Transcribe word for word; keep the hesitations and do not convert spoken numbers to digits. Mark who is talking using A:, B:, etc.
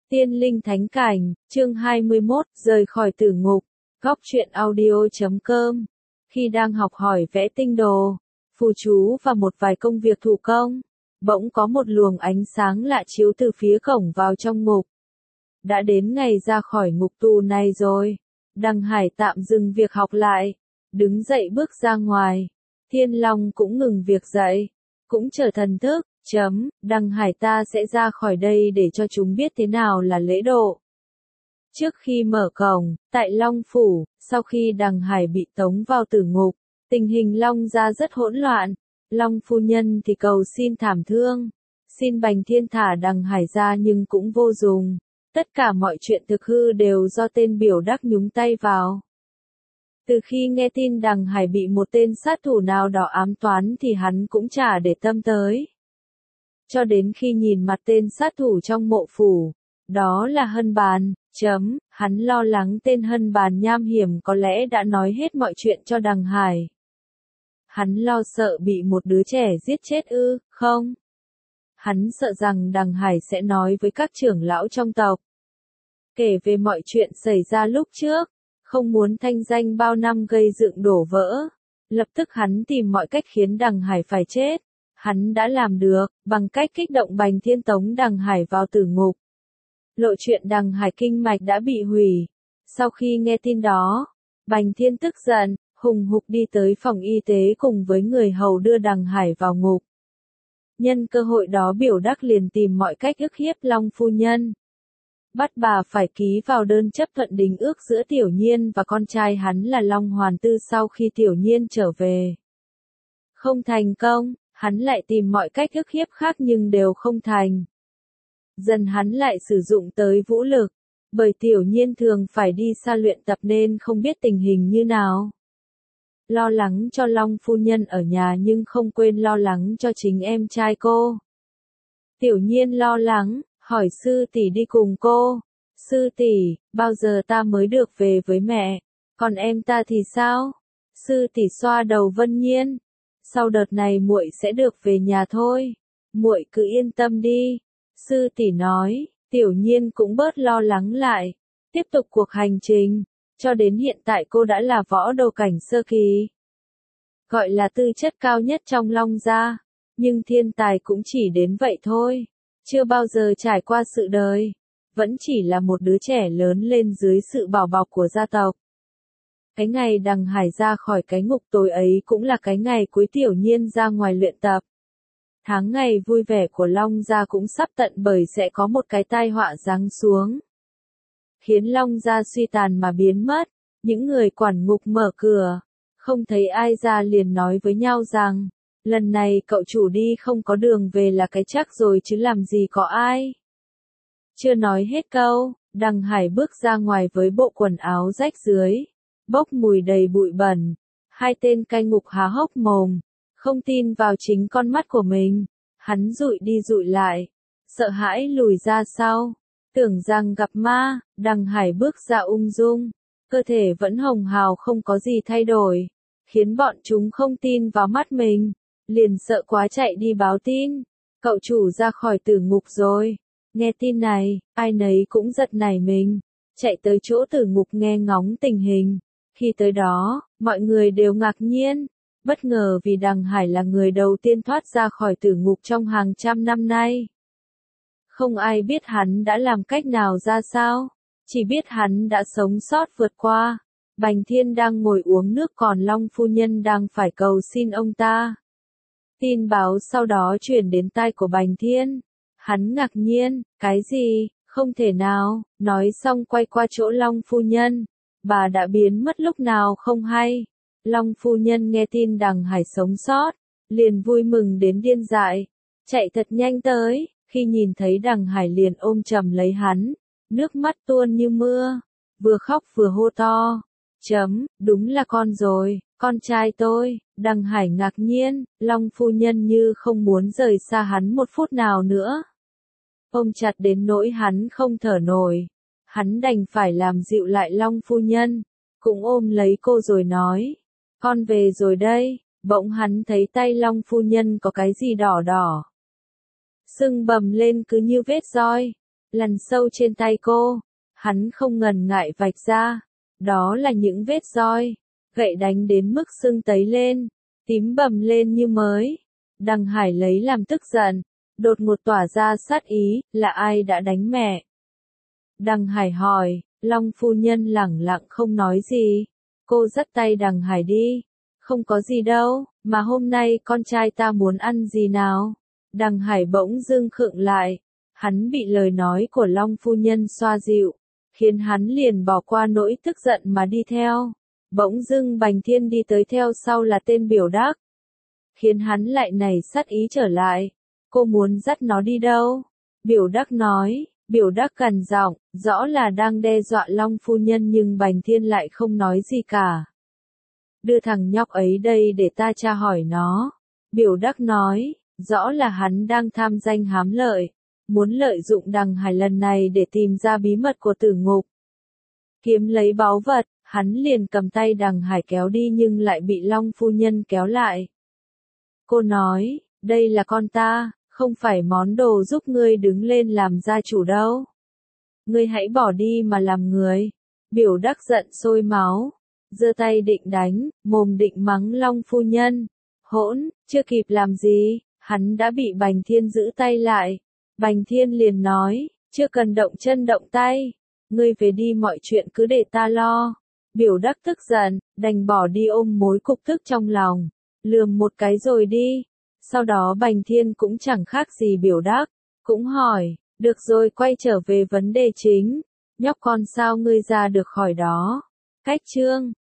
A: Tiên linh thánh cảnh, chương hai mươi mốt, rời khỏi tử ngục, góc truyện audio chấm com. Khi đang học hỏi vẽ tinh đồ, phù chú và một vài công việc thủ công, bỗng có một luồng ánh sáng lạ chiếu từ phía cổng vào trong ngục. Đã đến ngày ra khỏi ngục tù này rồi. Đằng Hải tạm dừng việc học lại, đứng dậy bước ra ngoài. Thiên Long cũng ngừng việc dậy, cũng trở thần thức. Chấm, Đằng Hải ta sẽ ra khỏi đây để cho chúng biết thế nào là lễ độ. Trước khi mở cổng, tại Long Phủ, sau khi Đằng Hải bị tống vào tử ngục, tình hình Long gia rất hỗn loạn. Long phu nhân thì cầu xin thảm thương, xin Bành Thiên thả Đằng Hải ra nhưng cũng vô dụng. Tất cả mọi chuyện thực hư đều do tên biểu đắc nhúng tay vào. Từ khi nghe tin Đằng Hải bị một tên sát thủ nào đó ám toán thì hắn cũng chả để tâm tới. Cho đến khi nhìn mặt tên sát thủ trong mộ phủ, đó là Hân Bàn, chấm, hắn lo lắng tên Hân Bàn nham hiểm có lẽ đã nói hết mọi chuyện cho Đằng Hải. Hắn lo sợ bị một đứa trẻ giết chết ư, không? Hắn sợ rằng Đằng Hải sẽ nói với các trưởng lão trong tộc, kể về mọi chuyện xảy ra lúc trước, không muốn thanh danh bao năm gây dựng đổ vỡ. Lập tức hắn tìm mọi cách khiến Đằng Hải phải chết. Hắn đã làm được, bằng cách kích động Bành Thiên tống Đằng Hải vào tử ngục. Lộ chuyện Đằng Hải kinh mạch đã bị hủy. Sau khi nghe tin đó, Bành Thiên tức giận, hùng hục đi tới phòng y tế cùng với người hầu đưa Đằng Hải vào ngục. Nhân cơ hội đó biểu đắc liền tìm mọi cách ức hiếp Long phu nhân. Bắt bà phải ký vào đơn chấp thuận đính ước giữa Tiểu Nhiên và con trai hắn là Long Hoàn Tư sau khi Tiểu Nhiên trở về. Không thành công. Hắn lại tìm mọi cách ức hiếp khác nhưng đều không thành. Dần hắn lại sử dụng tới vũ lực, bởi Tiểu Nhiên thường phải đi xa luyện tập nên không biết tình hình như nào. Lo lắng cho Long phu nhân ở nhà nhưng không quên lo lắng cho chính em trai cô. Tiểu Nhiên lo lắng, hỏi sư tỷ đi cùng cô. Sư tỷ, bao giờ ta mới được về với mẹ? Còn em ta thì sao? Sư tỷ xoa đầu Vân Nhiên. Sau đợt này muội sẽ được về nhà thôi. Muội cứ yên tâm đi. Sư tỷ nói, Tiểu Nhiên cũng bớt lo lắng lại. Tiếp tục cuộc hành trình. Cho đến hiện tại cô đã là võ đầu cảnh sơ kỳ. Gọi là tư chất cao nhất trong Long gia. Nhưng thiên tài cũng chỉ đến vậy thôi. Chưa bao giờ trải qua sự đời. Vẫn chỉ là một đứa trẻ lớn lên dưới sự bảo bọc của gia tộc. Cái ngày Đằng Hải ra khỏi cái ngục tối ấy cũng là cái ngày cuối Tiểu Nhiên ra ngoài luyện tập. Tháng ngày vui vẻ của Long gia cũng sắp tận bởi sẽ có một cái tai họa giáng xuống. Khiến Long gia suy tàn mà biến mất, những người quản ngục mở cửa, không thấy ai ra liền nói với nhau rằng, lần này cậu chủ đi không có đường về là cái chắc rồi chứ làm gì có ai. Chưa nói hết câu, Đằng Hải bước ra ngoài với bộ quần áo rách rưới. Bốc mùi đầy bụi bẩn, hai tên cai ngục há hốc mồm, không tin vào chính con mắt của mình, hắn dụi đi dụi lại, sợ hãi lùi ra sau, tưởng rằng gặp ma. Đằng Hải bước ra ung dung, cơ thể vẫn hồng hào không có gì thay đổi, khiến bọn chúng không tin vào mắt mình, liền sợ quá chạy đi báo tin, cậu chủ ra khỏi tử ngục rồi. Nghe tin này, ai nấy cũng giật nảy mình, chạy tới chỗ tử ngục nghe ngóng tình hình. Khi tới đó, mọi người đều ngạc nhiên, bất ngờ vì Đằng Hải là người đầu tiên thoát ra khỏi tử ngục trong hàng trăm năm nay. Không ai biết hắn đã làm cách nào ra sao, chỉ biết hắn đã sống sót vượt qua. Bành Thiên đang ngồi uống nước còn Long phu nhân đang phải cầu xin ông ta. Tin báo sau đó truyền đến tai của Bành Thiên. Hắn ngạc nhiên, cái gì, không thể nào, nói xong quay qua chỗ Long phu nhân. Bà đã biến mất lúc nào không hay. Long phu nhân nghe tin Đằng Hải sống sót, liền vui mừng đến điên dại, chạy thật nhanh tới, khi nhìn thấy Đằng Hải liền ôm chầm lấy hắn, nước mắt tuôn như mưa, vừa khóc vừa hô to, chấm, đúng là con rồi, con trai tôi. Đằng Hải ngạc nhiên, Long phu nhân như không muốn rời xa hắn một phút nào nữa. Ôm chặt đến nỗi hắn không thở nổi. Hắn đành phải làm dịu lại Long phu nhân, cũng ôm lấy cô rồi nói, con về rồi đây. Bỗng hắn thấy tay Long phu nhân có cái gì đỏ đỏ, sưng bầm lên cứ như vết roi. lằn sâu trên tay cô. Hắn không ngần ngại vạch ra. Đó là những vết roi, gậy đánh đến mức sưng tấy lên, tím bầm lên như mới. Đằng Hải lấy làm tức giận, đột ngột tỏa ra sát ý, là ai đã đánh mẹ? Đằng Hải hỏi, Long phu nhân lẳng lặng không nói gì. Cô dắt tay Đằng Hải đi. Không có gì đâu, mà hôm nay con trai ta muốn ăn gì nào? Đằng Hải bỗng dưng khựng lại. Hắn bị lời nói của Long phu nhân xoa dịu, khiến hắn liền bỏ qua nỗi tức giận mà đi theo. Bỗng dưng Bành Thiên đi tới theo sau là tên Biểu Đắc, khiến hắn lại nảy sát ý trở lại. Cô muốn dắt nó đi đâu? Biểu Đắc nói. Biểu Đắc gằn giọng, rõ là đang đe dọa Long phu nhân nhưng Bành Thiên lại không nói gì cả. Đưa thằng nhóc ấy đây để ta tra hỏi nó. Biểu Đắc nói, rõ là hắn đang tham danh hám lợi, muốn lợi dụng Đằng Hải lần này để tìm ra bí mật của Tử Ngục. Kiếm lấy báu vật, hắn liền cầm tay Đằng Hải kéo đi nhưng lại bị Long phu nhân kéo lại. Cô nói, đây là con ta, không phải món đồ giúp ngươi đứng lên làm gia chủ đâu. Ngươi hãy bỏ đi mà làm người. Biểu Đắc giận sôi máu, giơ tay định đánh, mồm định mắng Long phu nhân. Hỗn, chưa kịp làm gì, hắn đã bị Bành Thiên giữ tay lại. Bành Thiên liền nói, chưa cần động chân động tay, ngươi về đi, mọi chuyện cứ để ta lo. Biểu Đắc tức giận, đành bỏ đi ôm mối cục tức trong lòng, lườm một cái rồi đi. Sau đó Bành Thiên cũng chẳng khác gì Biểu Đắc, cũng hỏi, được rồi, quay trở về vấn đề chính. Nhóc con sao ngươi ra được khỏi đó? Cách chương